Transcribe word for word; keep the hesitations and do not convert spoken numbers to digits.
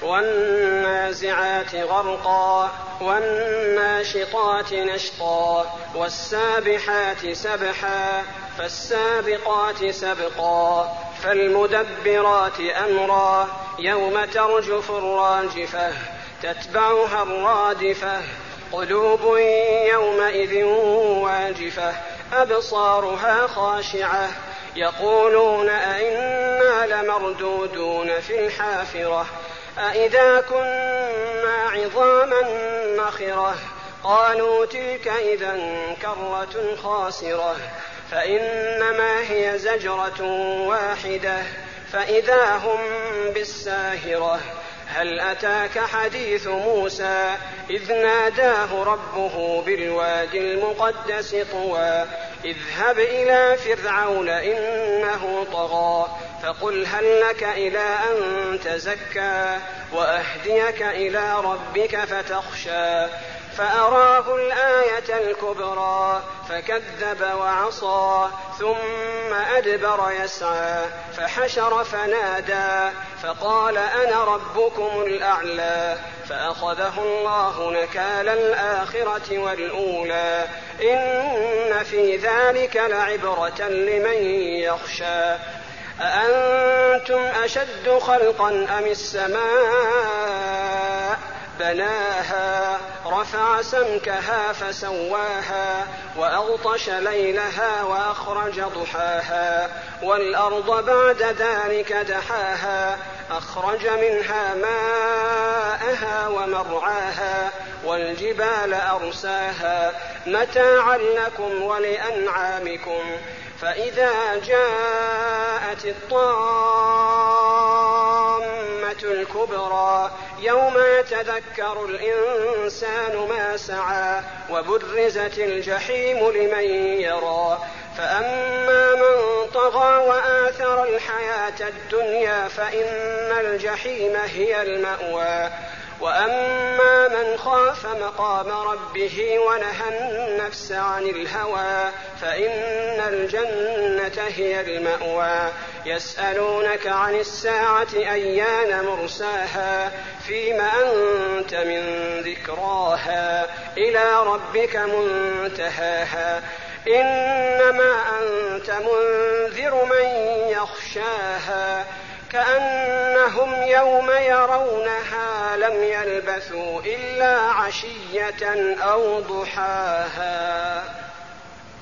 والنازعات غرقا والناشطات نشطا والسابحات سبحا فالسابقات سبقا فالمدبرات أمرا يوم ترجف الراجفة تتبعها الرادفة قلوب يومئذ واجفة أبصارها خاشعة يقولون أئنا لمردودون في الحافرة أئذا كنا عظاما نخرة قالوا تلك إذا كرة خاسرة فإنما هي زجرة واحدة فإذا هم بالساهرة هل أتاك حديث موسى إذ ناداه ربه بالوادي المقدس طوى اذهب إلى فرعون إنه طغى فقل هل لك إلى أن تزكى وأهديك إلى ربك فتخشى فأراه الآية الكبرى فكذب وعصى ثم أدبر يسعى فحشر فنادى فقال أنا ربكم الأعلى فأخذه الله نكال الآخرة والأولى إن في ذلك لعبرة لمن يخشى أأنتم أشد خلقا أم السماء بناها رفع سمكها فسواها وأغطش ليلها وأخرج ضحاها والأرض بعد ذلك دحاها أخرج منها ماءها ومرعاها والجبال أرساها متاعا لكم ولأنعامكم فإذا جاءت الطامة الكبرى يوم يتذكر الإنسان ما سعى وبرزت الجحيم لمن يرى فأما من طغى وآثر الحياة الدنيا فإن الجحيم هي المأوى وأما من خاف مقام ربه ونهى النفس عن الهوى فإن الجنة هي المأوى يسألونك عن الساعة أيان مرساها فيم أنت من ذكراها إلى ربك منتهاها إنما أنت منذر من يخشاها كأنهم يوم يرونها لم يلبثوا إلا عشية أو ضحاها.